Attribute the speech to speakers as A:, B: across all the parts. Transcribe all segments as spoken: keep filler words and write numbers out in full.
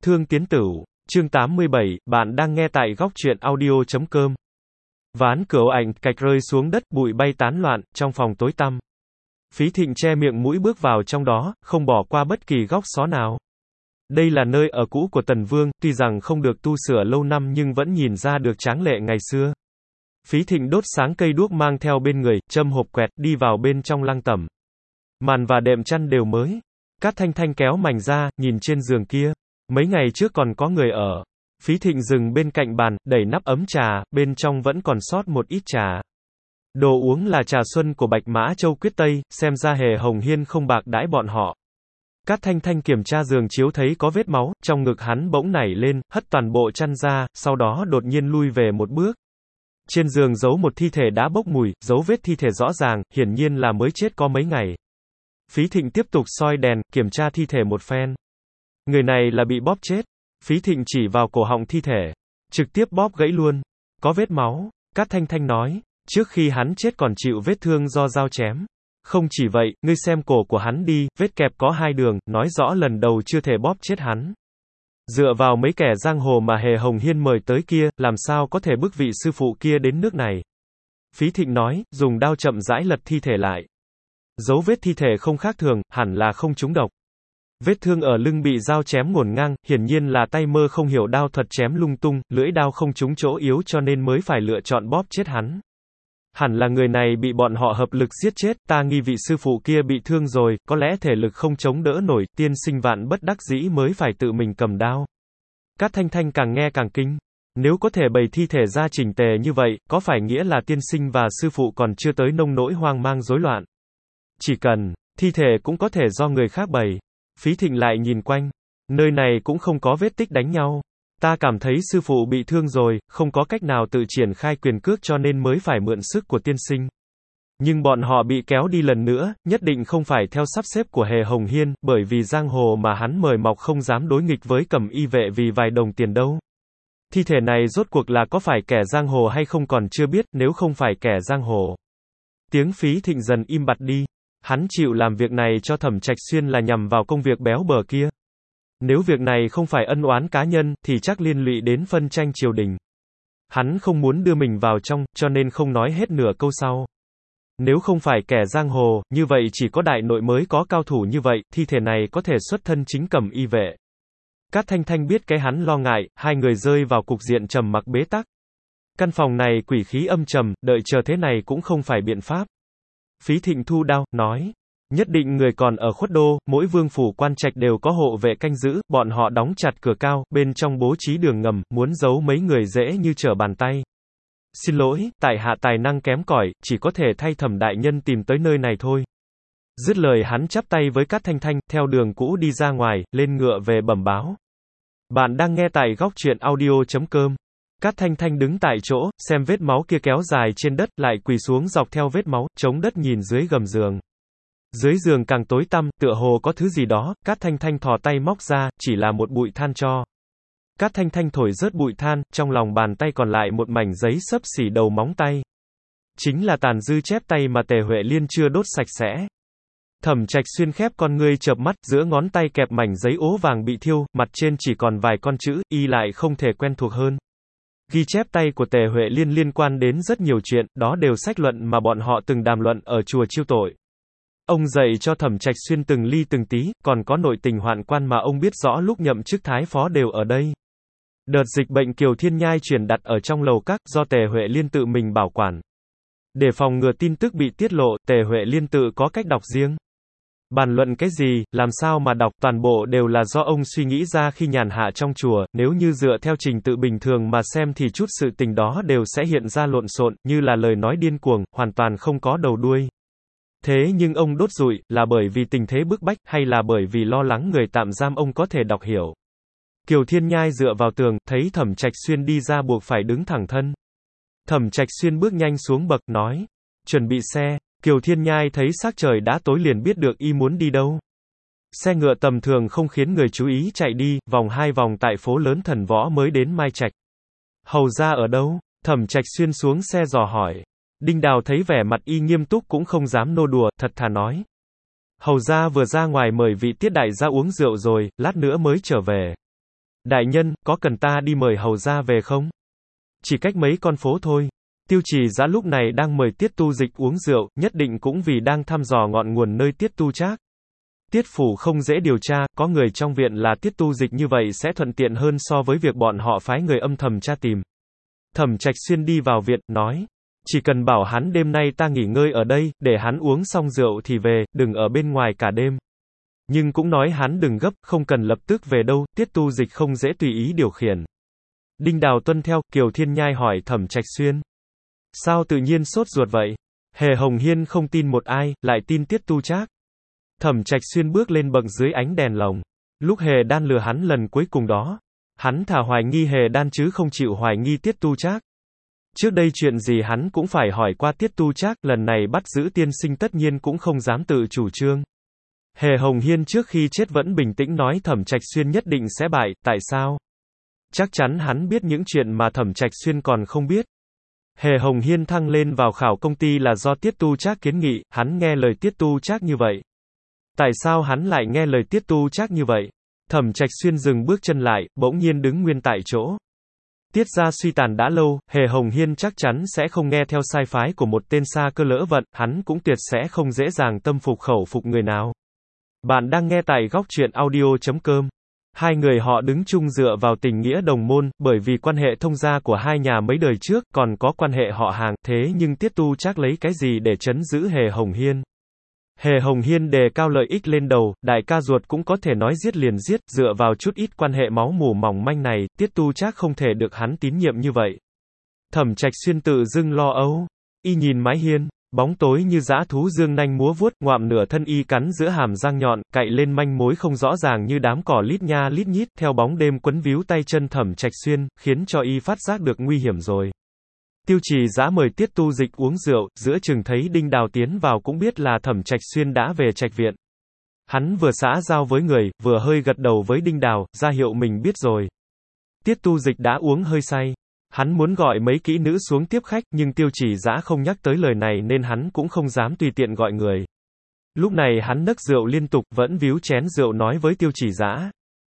A: Thương Tiến Tửu, chương tám mươi bảy, bạn đang nghe tại góc truyện audio chấm com. Ván cửa ảnh cạch rơi xuống đất, bụi bay tán loạn, trong phòng tối tăm. Phí Thịnh che miệng mũi bước vào trong đó, không bỏ qua bất kỳ góc xó nào. Đây là nơi ở cũ của Tần Vương, tuy rằng không được tu sửa lâu năm nhưng vẫn nhìn ra được tráng lệ ngày xưa. Phí Thịnh đốt sáng cây đuốc mang theo bên người, châm hộp quẹt, đi vào bên trong lăng tẩm. Màn và đệm chăn đều mới. Cát Thanh Thanh kéo mành ra, nhìn trên giường kia. Mấy ngày trước còn có người ở. Phí Thịnh dừng bên cạnh bàn, đẩy nắp ấm trà, bên trong vẫn còn sót một ít trà. Đồ uống là trà xuân của Bạch Mã Châu Quyết Tây, xem ra Hề Hồng Hiên không bạc đãi bọn họ. Cát Thanh Thanh kiểm tra giường chiếu thấy có vết máu, trong ngực hắn bỗng nảy lên, hất toàn bộ chăn ra, sau đó đột nhiên lui về một bước. Trên giường giấu một thi thể đã bốc mùi, dấu vết thi thể rõ ràng, hiển nhiên là mới chết có mấy ngày. Phí Thịnh tiếp tục soi đèn, kiểm tra thi thể một phen. Người này là bị bóp chết. Phí Thịnh chỉ vào cổ họng thi thể. Trực tiếp bóp gãy luôn. Có vết máu. Cát Thanh Thanh nói. Trước khi hắn chết còn chịu vết thương do dao chém. Không chỉ vậy, ngươi xem cổ của hắn đi, vết kẹp có hai đường, nói rõ lần đầu chưa thể bóp chết hắn. Dựa vào mấy kẻ giang hồ mà Hề Hồng Hiên mời tới kia, làm sao có thể bức vị sư phụ kia đến nước này. Phí Thịnh nói, dùng đao chậm rãi lật thi thể lại. Dấu vết thi thể không khác thường, hẳn là không trúng độc. Vết thương ở lưng bị dao chém ngổn ngang, hiển nhiên là tay mơ không hiểu đao thuật chém lung tung, lưỡi đao không trúng chỗ yếu cho nên mới phải lựa chọn bóp chết hắn. Hẳn là người này bị bọn họ hợp lực giết chết, ta nghi vị sư phụ kia bị thương rồi, có lẽ thể lực không chống đỡ nổi, tiên sinh vạn bất đắc dĩ mới phải tự mình cầm đao. Cát Thanh Thanh càng nghe càng kinh. Nếu có thể bày thi thể ra chỉnh tề như vậy, có phải nghĩa là tiên sinh và sư phụ còn chưa tới nông nỗi hoang mang rối loạn? Chỉ cần, thi thể cũng có thể do người khác bày. Phí Thịnh lại nhìn quanh. Nơi này cũng không có vết tích đánh nhau. Ta cảm thấy sư phụ bị thương rồi, không có cách nào tự triển khai quyền cước cho nên mới phải mượn sức của tiên sinh. Nhưng bọn họ bị kéo đi lần nữa, nhất định không phải theo sắp xếp của Hề Hồng Hiên, bởi vì giang hồ mà hắn mời mọc không dám đối nghịch với Cẩm Y vệ vì vài đồng tiền đâu. Thi thể này rốt cuộc là có phải kẻ giang hồ hay không còn chưa biết, nếu không phải kẻ giang hồ. Tiếng Phí Thịnh dần im bặt đi. Hắn chịu làm việc này cho Thẩm Trạch Xuyên là nhằm vào công việc béo bở kia. Nếu việc này không phải ân oán cá nhân, thì chắc liên lụy đến phân tranh triều đình. Hắn không muốn đưa mình vào trong, cho nên không nói hết nửa câu sau. Nếu không phải kẻ giang hồ, như vậy chỉ có đại nội mới có cao thủ như vậy, thi thể này có thể xuất thân chính Cẩm Y vệ. Cát Thanh Thanh biết cái hắn lo ngại, hai người rơi vào cục diện trầm mặc bế tắc. Căn phòng này quỷ khí âm trầm, đợi chờ thế này cũng không phải biện pháp. Phí Thịnh thu đao, nói. Nhất định người còn ở Khuất Đô, mỗi vương phủ quan trạch đều có hộ vệ canh giữ, bọn họ đóng chặt cửa cao, bên trong bố trí đường ngầm, muốn giấu mấy người dễ như trở bàn tay. Xin lỗi, tại hạ tài năng kém cỏi, chỉ có thể thay Thẩm đại nhân tìm tới nơi này thôi. Dứt lời hắn chắp tay với Cát Thanh Thanh, theo đường cũ đi ra ngoài, lên ngựa về bẩm báo. Bạn đang nghe tại góc truyện audio chấm com. Cát Thanh Thanh đứng tại chỗ, xem vết máu kia kéo dài trên đất, lại quỳ xuống dọc theo vết máu, chống đất nhìn dưới gầm giường. Dưới giường càng tối tăm, tựa hồ có thứ gì đó, Cát Thanh Thanh thò tay móc ra, chỉ là một bụi than tro. Cát Thanh Thanh thổi rớt bụi than, trong lòng bàn tay còn lại một mảnh giấy xấp xỉ đầu móng tay. Chính là tàn dư chép tay mà Tề Huệ Liên chưa đốt sạch sẽ. Thẩm Trạch Xuyên khép con ngươi chợp mắt, giữa ngón tay kẹp mảnh giấy ố vàng bị thiêu, mặt trên chỉ còn vài con chữ, y lại không thể quen thuộc hơn. Ghi chép tay của Tề Huệ Liên liên quan đến rất nhiều chuyện, đó đều sách luận mà bọn họ từng đàm luận ở chùa Chiêu Tội. Ông dạy cho Thẩm Trạch Xuyên từng ly từng tí, còn có nội tình hoạn quan mà ông biết rõ lúc nhậm chức thái phó đều ở đây. Đợt dịch bệnh Kiều Thiên Nhai truyền đặt ở trong lầu các, do Tề Huệ Liên tự mình bảo quản. Để phòng ngừa tin tức bị tiết lộ, Tề Huệ Liên tự có cách đọc riêng. Bàn luận cái gì, làm sao mà đọc, toàn bộ đều là do ông suy nghĩ ra khi nhàn hạ trong chùa, nếu như dựa theo trình tự bình thường mà xem thì chút sự tình đó đều sẽ hiện ra lộn xộn, như là lời nói điên cuồng, hoàn toàn không có đầu đuôi. Thế nhưng ông đốt rụi, là bởi vì tình thế bức bách, hay là bởi vì lo lắng người tạm giam ông có thể đọc hiểu. Kiều Thiên Nhai dựa vào tường, thấy Thẩm Trạch Xuyên đi ra buộc phải đứng thẳng thân. Thẩm Trạch Xuyên bước nhanh xuống bậc, nói, chuẩn bị xe. Kiều Thiên Nhai thấy sắc trời đã tối liền biết được y muốn đi đâu. Xe ngựa tầm thường không khiến người chú ý chạy đi, vòng hai vòng tại phố lớn Thần Võ mới đến Mai Trạch. Hầu ra ở đâu? Thẩm Trạch Xuyên xuống xe dò hỏi. Đinh Đào thấy vẻ mặt y nghiêm túc cũng không dám nô đùa, thật thà nói. Hầu ra vừa ra ngoài mời vị Tiết đại gia uống rượu rồi, lát nữa mới trở về. Đại nhân, có cần ta đi mời hầu ra về không? Chỉ cách mấy con phố thôi. Tiêu Trì Dã lúc này đang mời Tiết Tu Dịch uống rượu, nhất định cũng vì đang thăm dò ngọn nguồn nơi Tiết Tu Trác. Tiết phủ không dễ điều tra, có người trong viện là Tiết Tu Dịch như vậy sẽ thuận tiện hơn so với việc bọn họ phái người âm thầm tra tìm. Thẩm Trạch Xuyên đi vào viện, nói, chỉ cần bảo hắn đêm nay ta nghỉ ngơi ở đây, để hắn uống xong rượu thì về, đừng ở bên ngoài cả đêm. Nhưng cũng nói hắn đừng gấp, không cần lập tức về đâu, Tiết Tu Dịch không dễ tùy ý điều khiển. Đinh Đào tuân theo, Kiều Thiên Nhai hỏi Thẩm Trạch Xuyên. Sao tự nhiên sốt ruột vậy? Hề Hồng Hiên không tin một ai, lại tin Tiết Tu Trác. Thẩm Trạch Xuyên bước lên bậc dưới ánh đèn lồng. Lúc Hề Đan lừa hắn lần cuối cùng đó, hắn thà hoài nghi Hề Đan chứ không chịu hoài nghi Tiết Tu Trác. Trước đây chuyện gì hắn cũng phải hỏi qua Tiết Tu Trác, lần này bắt giữ tiên sinh tất nhiên cũng không dám tự chủ trương. Hề Hồng Hiên trước khi chết vẫn bình tĩnh nói Thẩm Trạch Xuyên nhất định sẽ bại, tại sao? Chắc chắn hắn biết những chuyện mà Thẩm Trạch Xuyên còn không biết. Hề Hồng Hiên thăng lên vào khảo công ty là do Tiết Tu Trác kiến nghị, hắn nghe lời Tiết Tu Trác như vậy. Tại sao hắn lại nghe lời Tiết Tu Trác như vậy? Thẩm Trạch Xuyên dừng bước chân lại, bỗng nhiên đứng nguyên tại chỗ. Tiết gia suy tàn đã lâu, Hề Hồng Hiên chắc chắn sẽ không nghe theo sai phái của một tên sa cơ lỡ vận, hắn cũng tuyệt sẽ không dễ dàng tâm phục khẩu phục người nào. Bạn đang nghe tại góc truyện audio chấm com. Hai người họ đứng chung dựa vào tình nghĩa đồng môn, bởi vì quan hệ thông gia của hai nhà mấy đời trước, còn có quan hệ họ hàng, thế nhưng Tiết Tu Trác lấy cái gì để trấn giữ Hề Hồng Hiên? Hề Hồng Hiên đề cao lợi ích lên đầu, đại ca ruột cũng có thể nói giết liền giết, dựa vào chút ít quan hệ máu mủ mỏng manh này, Tiết Tu Trác không thể được hắn tín nhiệm như vậy. Thẩm Trạch Xuyên tự dưng lo âu, y nhìn mái hiên, bóng tối như dã thú dương nanh múa vuốt, ngoạm nửa thân y cắn giữa hàm răng nhọn, cạy lên manh mối không rõ ràng như đám cỏ lít nha lít nhít, theo bóng đêm quấn víu tay chân Thẩm Trạch Xuyên, khiến cho y phát giác được nguy hiểm rồi. Tiêu Trì Dã mời Tiết Tu Dịch uống rượu, giữa chừng thấy Đinh Đào tiến vào cũng biết là Thẩm Trạch Xuyên đã về trạch viện. Hắn vừa xã giao với người, vừa hơi gật đầu với Đinh Đào, ra hiệu mình biết rồi. Tiết Tu Dịch đã uống hơi say. Hắn muốn gọi mấy kỹ nữ xuống tiếp khách, nhưng Tiêu Trì Dã không nhắc tới lời này nên hắn cũng không dám tùy tiện gọi người. Lúc này hắn nấc rượu liên tục, vẫn víu chén rượu nói với Tiêu Trì Dã.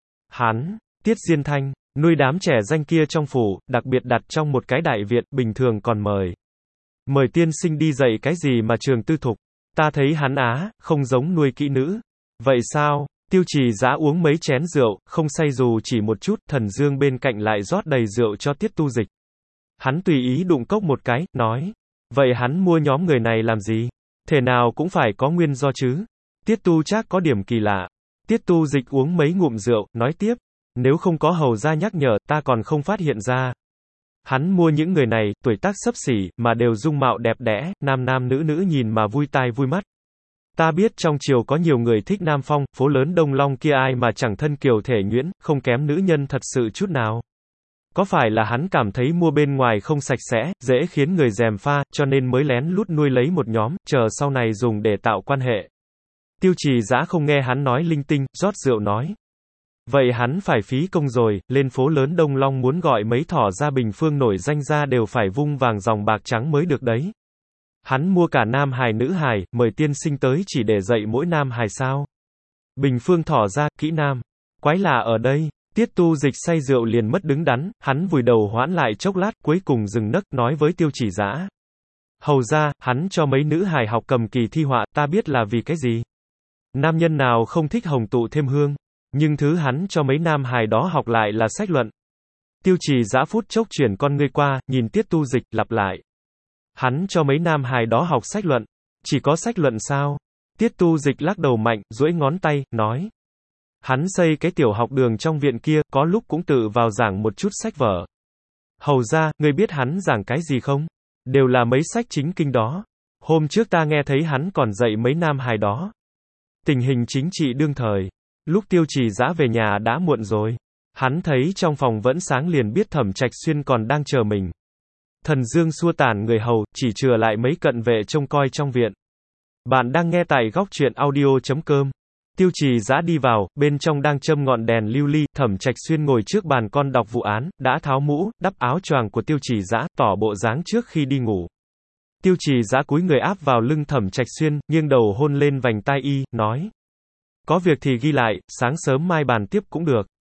A: Hắn, Tiết Diên Thanh, nuôi đám trẻ danh kia trong phủ, đặc biệt đặt trong một cái đại viện, bình thường còn mời. Mời tiên sinh đi dạy cái gì mà trường tư thục. Ta thấy hắn á, không giống nuôi kỹ nữ. Vậy sao? Tiêu Trì Dã uống mấy chén rượu, không say dù chỉ một chút, Thần Dương bên cạnh lại rót đầy rượu cho Tiết Tu Dịch. Hắn tùy ý đụng cốc một cái, nói. Vậy hắn mua nhóm người này làm gì? Thể nào cũng phải có nguyên do chứ. Tiết Tu Trác có điểm kỳ lạ. Tiết Tu Dịch uống mấy ngụm rượu, nói tiếp. Nếu không có hầu gia nhắc nhở, ta còn không phát hiện ra. Hắn mua những người này, tuổi tác xấp xỉ, mà đều dung mạo đẹp đẽ, nam nam nữ nữ nhìn mà vui tai vui mắt. Ta biết trong triều có nhiều người thích Nam Phong, phố lớn Đông Long kia ai mà chẳng thân kiều thể nhuyễn, không kém nữ nhân thật sự chút nào. Có phải là hắn cảm thấy mua bên ngoài không sạch sẽ, dễ khiến người gièm pha, cho nên mới lén lút nuôi lấy một nhóm, chờ sau này dùng để tạo quan hệ. Tiêu Trì Dã không nghe hắn nói linh tinh, rót rượu nói. Vậy hắn phải phí công rồi, lên phố lớn Đông Long muốn gọi mấy thỏ ra Bình Phương nổi danh ra đều phải vung vàng dòng bạc trắng mới được đấy. Hắn mua cả nam hài nữ hài, mời tiên sinh tới chỉ để dạy mỗi nam hài sao. Bình Phương thỏ ra, kỹ nam. Quái lạ ở đây, Tiết Tu Dịch say rượu liền mất đứng đắn, hắn vùi đầu hoãn lại chốc lát cuối cùng dừng nấc nói với Tiêu Trì Dã. Hầu ra, hắn cho mấy nữ hài học cầm kỳ thi họa, ta biết là vì cái gì. Nam nhân nào không thích hồng tụ thêm hương. Nhưng thứ hắn cho mấy nam hài đó học lại là sách luận. Tiêu Trì Dã phút chốc chuyển con ngươi qua, nhìn Tiết Tu Dịch, lặp lại. Hắn cho mấy nam hài đó học sách luận. Chỉ có sách luận sao? Tiết Tu Dịch lắc đầu mạnh, duỗi ngón tay, nói. Hắn xây cái tiểu học đường trong viện kia, có lúc cũng tự vào giảng một chút sách vở. Hầu ra, ngươi biết hắn giảng cái gì không? Đều là mấy sách chính kinh đó. Hôm trước ta nghe thấy hắn còn dạy mấy nam hài đó. Tình hình chính trị đương thời. Lúc Tiêu Trì Dã về nhà đã muộn rồi. Hắn thấy trong phòng vẫn sáng liền biết Thẩm Trạch Xuyên còn đang chờ mình. Thần Dương xua tản người hầu, chỉ chừa lại mấy cận vệ trông coi trong viện. Bạn đang nghe tại góc truyện audio chấm com. Tiêu Trì Dã đi vào, bên trong đang châm ngọn đèn lưu ly, Thẩm Trạch Xuyên ngồi trước bàn con đọc vụ án, đã tháo mũ, đắp áo choàng của Tiêu Trì Dã, tỏ bộ dáng trước khi đi ngủ. Tiêu Trì Dã cúi người áp vào lưng Thẩm Trạch Xuyên, nghiêng đầu hôn lên vành tai y, nói. Có việc thì ghi lại, sáng sớm mai bàn tiếp cũng được.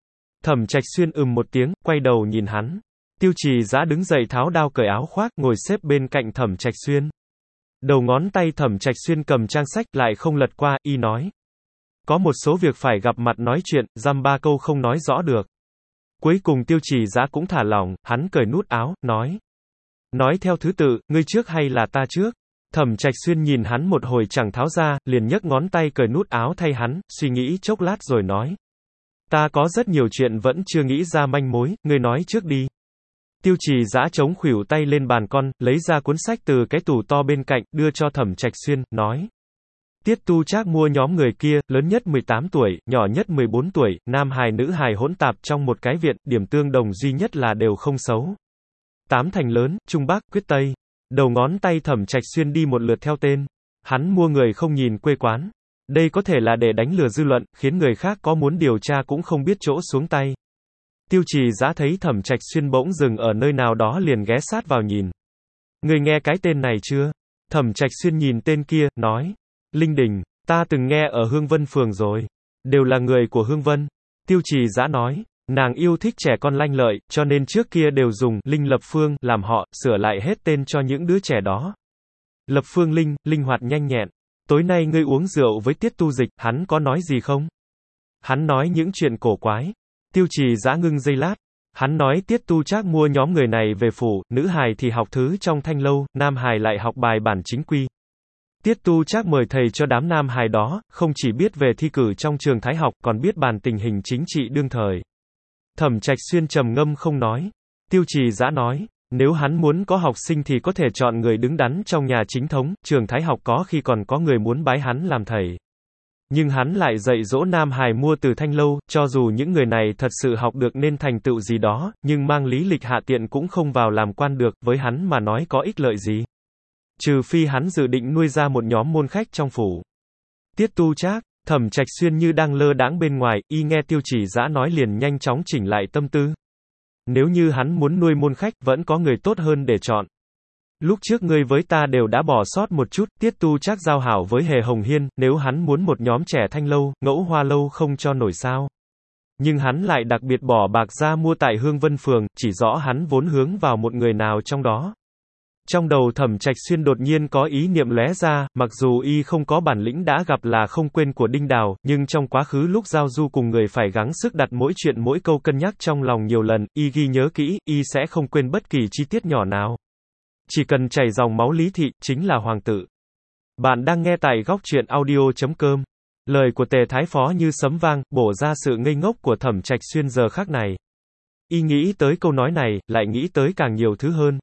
A: Thẩm Trạch Xuyên ừm một tiếng, quay đầu nhìn hắn. Tiêu Trì Dã đứng dậy tháo đao cởi áo khoác, ngồi xếp bên cạnh Thẩm Trạch Xuyên. Đầu ngón tay Thẩm Trạch Xuyên cầm trang sách, lại không lật qua, y nói. Có một số việc phải gặp mặt nói chuyện, dăm ba câu không nói rõ được. Cuối cùng Tiêu Trì Dã cũng thả lỏng, hắn cởi nút áo, nói. Nói theo thứ tự, ngươi trước hay là ta trước? Thẩm Trạch Xuyên nhìn hắn một hồi chẳng tháo ra, liền nhấc ngón tay cởi nút áo thay hắn, suy nghĩ chốc lát rồi nói. Ta có rất nhiều chuyện vẫn chưa nghĩ ra manh mối, ngươi nói trước đi. Tiêu Trì Dã chống khuỷu tay lên bàn con, lấy ra cuốn sách từ cái tủ to bên cạnh, đưa cho Thẩm Trạch Xuyên, nói. Tiết Tu Trác mua nhóm người kia, lớn nhất mười tám tuổi, nhỏ nhất mười bốn tuổi, nam hài nữ hài hỗn tạp trong một cái viện, điểm tương đồng duy nhất là đều không xấu. Tám thành lớn, Trung Bắc, Quyết Tây. Đầu ngón tay Thẩm Trạch Xuyên đi một lượt theo tên. Hắn mua người không nhìn quê quán. Đây có thể là để đánh lừa dư luận, khiến người khác có muốn điều tra cũng không biết chỗ xuống tay. Tiêu Trì Dã thấy Thẩm Trạch Xuyên bỗng dừng ở nơi nào đó liền ghé sát vào nhìn. Người nghe cái tên này chưa? Thẩm Trạch Xuyên nhìn tên kia, nói. Linh Đình, ta từng nghe ở Hương Vân Phường rồi. Đều là người của Hương Vân. Tiêu Trì Dã nói. Nàng yêu thích trẻ con lanh lợi, cho nên trước kia đều dùng Linh Lập Phương làm họ, sửa lại hết tên cho những đứa trẻ đó. Lập Phương Linh, linh hoạt nhanh nhẹn. Tối nay ngươi uống rượu với Tiết Tu Dịch, hắn có nói gì không? Hắn nói những chuyện cổ quái. Tiêu Trì Dã ngưng giây lát. Hắn nói Tiết Tu Trác mua nhóm người này về phủ, nữ hài thì học thứ trong thanh lâu, nam hài lại học bài bản chính quy. Tiết Tu Trác mời thầy cho đám nam hài đó, không chỉ biết về thi cử trong trường Thái học, còn biết bàn tình hình chính trị đương thời. Thẩm Trạch Xuyên trầm ngâm không nói. Tiêu Trì Dã nói, nếu hắn muốn có học sinh thì có thể chọn người đứng đắn trong nhà chính thống, trường Thái học có khi còn có người muốn bái hắn làm thầy. Nhưng hắn lại dạy dỗ nam hài mua từ thanh lâu, cho dù những người này thật sự học được nên thành tựu gì đó, nhưng mang lý lịch hạ tiện cũng không vào làm quan được, với hắn mà nói có ích lợi gì. Trừ phi hắn dự định nuôi ra một nhóm môn khách trong phủ. Tiết Tu Trác, Thẩm Trạch Xuyên như đang lơ đãng bên ngoài, y nghe Tiêu Trì Dã nói liền nhanh chóng chỉnh lại tâm tư. Nếu như hắn muốn nuôi môn khách, vẫn có người tốt hơn để chọn. Lúc trước ngươi với ta đều đã bỏ sót một chút, Tiết Tu Trác giao hảo với Hề Hồng Hiên, nếu hắn muốn một nhóm trẻ thanh lâu, Ngẫu Hoa lâu không cho nổi sao. Nhưng hắn lại đặc biệt bỏ bạc ra mua tại Hương Vân Phường, chỉ rõ hắn vốn hướng vào một người nào trong đó. Trong đầu Thẩm Trạch Xuyên đột nhiên có ý niệm lóe ra, mặc dù y không có bản lĩnh đã gặp là không quên của Đinh Đào, nhưng trong quá khứ lúc giao du cùng người phải gắng sức đặt mỗi chuyện mỗi câu cân nhắc trong lòng nhiều lần, y ghi nhớ kỹ, y sẽ không quên bất kỳ chi tiết nhỏ nào. Chỉ cần chảy dòng máu Lý Thị, chính là hoàng tử. Bạn đang nghe tại góc truyện audio chấm com. Lời của Tề Thái Phó như sấm vang, bổ ra sự ngây ngốc của Thẩm Trạch Xuyên giờ khắc này. Y nghĩ tới câu nói này, lại nghĩ tới càng nhiều thứ hơn.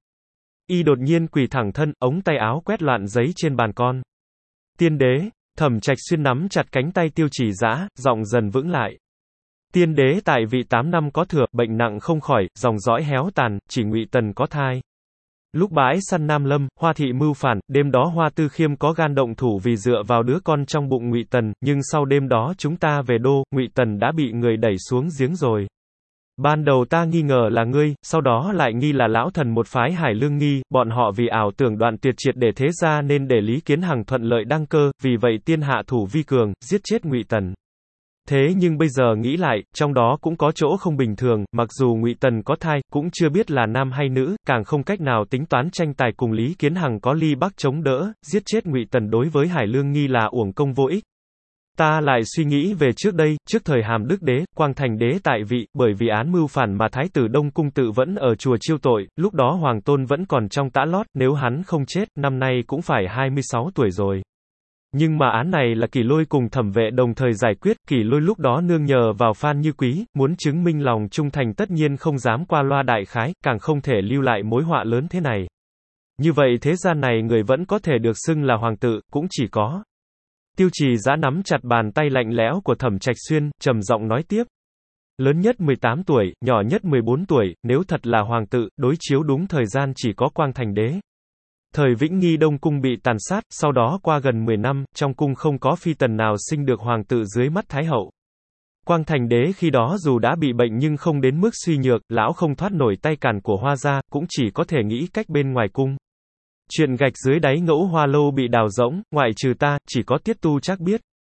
A: Y đột nhiên quỳ thẳng thân, ống tay áo quét loạn giấy trên bàn con. Tiên đế, Thẩm Trạch Xuyên nắm chặt cánh tay Tiêu Trì Dã, giọng dần vững lại. Tiên đế tại vị tám năm có thừa, bệnh nặng không khỏi, dòng dõi héo tàn, chỉ Ngụy Tần có thai. Lúc bãi săn Nam Lâm, Hoa thị mưu phản, đêm đó Hoa Tư Khiêm có gan động thủ vì dựa vào đứa con trong bụng Ngụy Tần, nhưng sau đêm đó chúng ta về đô, Ngụy Tần đã bị người đẩy xuống giếng rồi. Ban đầu ta nghi ngờ là ngươi, sau đó lại nghi là lão thần một phái Hải Lương Nghi, bọn họ vì ảo tưởng đoạn tuyệt triệt để thế ra nên để Lý Kiến Hằng thuận lợi đăng cơ, vì vậy tiên hạ thủ vi cường, giết chết Ngụy Tần. Thế nhưng bây giờ nghĩ lại, trong đó cũng có chỗ không bình thường, mặc dù Ngụy Tần có thai, cũng chưa biết là nam hay nữ, càng không cách nào tính toán tranh tài cùng Lý Kiến Hằng có ly bắc chống đỡ, giết chết Ngụy Tần đối với Hải Lương Nghi là uổng công vô ích. Ta lại suy nghĩ về trước đây, trước thời Hàm Đức Đế, Quang Thành Đế tại vị, bởi vì án mưu phản mà Thái tử Đông Cung tự vẫn ở chùa chiêu tội, lúc đó Hoàng Tôn vẫn còn trong tã lót, nếu hắn không chết, năm nay cũng phải hai mươi sáu tuổi rồi. Nhưng mà án này là Kỷ Lôi cùng Thẩm Vệ đồng thời giải quyết, Kỷ Lôi lúc đó nương nhờ vào Phan Như Quý, muốn chứng minh lòng trung thành tất nhiên không dám qua loa đại khái, càng không thể lưu lại mối họa lớn thế này. Như vậy thế gian này người vẫn có thể được xưng là hoàng tử, cũng chỉ có. Tiêu Trì Dã nắm chặt bàn tay lạnh lẽo của Thẩm Trạch Xuyên, trầm giọng nói tiếp. Lớn nhất mười tám tuổi, nhỏ nhất mười bốn tuổi, nếu thật là hoàng tử, đối chiếu đúng thời gian chỉ có Quang Thành Đế. Thời Vĩnh Nghi Đông Cung bị tàn sát, sau đó qua gần mười năm, trong cung không có phi tần nào sinh được hoàng tử dưới mắt Thái hậu. Quang Thành Đế khi đó dù đã bị bệnh nhưng không đến mức suy nhược, lão không thoát nổi tay càn của Hoa gia, cũng chỉ có thể nghĩ cách bên ngoài cung. Chuyện gạch dưới đáy Ngẫu Hoa lâu bị đào rỗng, ngoại trừ ta, chỉ có Tiết Tu Trác biết.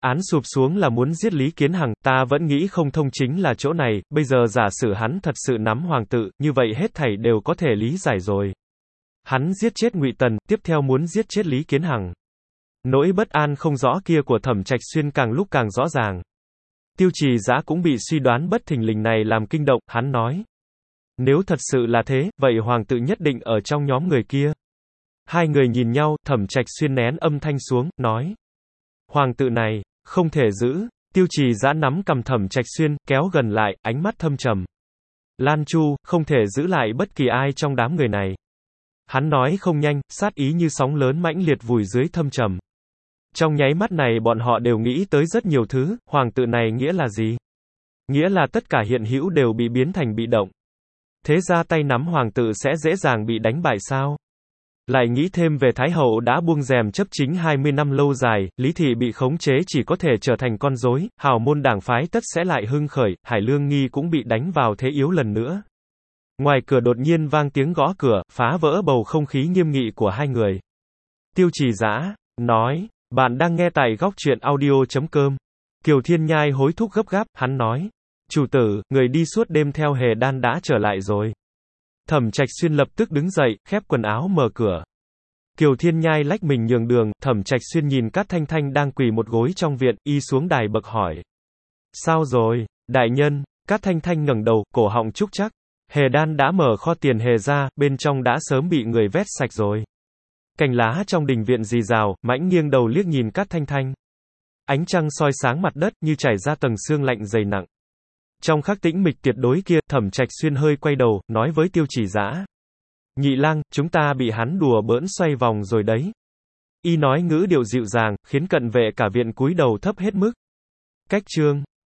A: Án sụp xuống là muốn giết Lý Kiến Hằng, ta vẫn nghĩ không thông chính là chỗ này, bây giờ giả sử hắn thật sự nắm hoàng tự, như vậy hết thảy đều có thể lý giải rồi. Hắn giết chết Ngụy Tần, tiếp theo muốn giết chết Lý Kiến Hằng. Nỗi bất an không rõ kia của Thẩm Trạch Xuyên càng lúc càng rõ ràng. Tiêu Trì Dã cũng bị suy đoán bất thình lình này làm kinh động, hắn nói. Nếu thật sự là thế, vậy hoàng tự nhất định ở trong nhóm người kia. Hai người nhìn nhau, Thẩm Trạch Xuyên nén âm thanh xuống, nói. Hoàng tự này, không thể giữ. Tiêu Trì Dã nắm cầm Thẩm Trạch Xuyên, kéo gần lại, ánh mắt thâm trầm. Lan Chu, không thể giữ lại bất kỳ ai trong đám người này. Hắn nói không nhanh, sát ý như sóng lớn mãnh liệt vùi dưới thâm trầm. Trong nháy mắt này bọn họ đều nghĩ tới rất nhiều thứ, hoàng tự này nghĩa là gì? Nghĩa là tất cả hiện hữu đều bị biến thành bị động. Thế ra tay nắm hoàng tự sẽ dễ dàng bị đánh bại sao? Lại nghĩ thêm về Thái Hậu đã buông rèm chấp chính hai mươi năm lâu dài, Lý Thị bị khống chế chỉ có thể trở thành con rối, hào môn đảng phái tất sẽ lại hưng khởi, Hải Lương Nghi cũng bị đánh vào thế yếu lần nữa. Ngoài cửa đột nhiên vang tiếng gõ cửa, phá vỡ bầu không khí nghiêm nghị của hai người. Tiêu Trì Dã nói, bạn đang nghe tại góc truyện audio chấm com. Kiều Thiên Nhai hối thúc gấp gáp, hắn nói, chủ tử, người đi suốt đêm theo Hề Đan đã trở lại rồi. Thẩm Trạch Xuyên lập tức đứng dậy, khép quần áo mở cửa. Kiều Thiên Nhai lách mình nhường đường, Thẩm Trạch Xuyên nhìn Cát Thanh Thanh đang quỳ một gối trong viện, y xuống đài bậc hỏi. Sao rồi, đại nhân? Cát Thanh Thanh ngẩng đầu, cổ họng trúc chắc. Hề Đan đã mở kho tiền Hề ra, bên trong đã sớm bị người vét sạch rồi. Cành lá trong đình viện rì rào, mãnh nghiêng đầu liếc nhìn Cát Thanh Thanh. Ánh trăng soi sáng mặt đất như trải ra tầng sương lạnh dày nặng. Trong khắc tĩnh mịch tuyệt đối kia, Thẩm Trạch Xuyên hơi quay đầu, nói với Tiêu Trì Dã. Nhị lang, chúng ta bị hắn đùa bỡn xoay vòng rồi đấy. Y nói ngữ điệu dịu dàng, khiến cận vệ cả viện cúi đầu thấp hết mức. Cách chương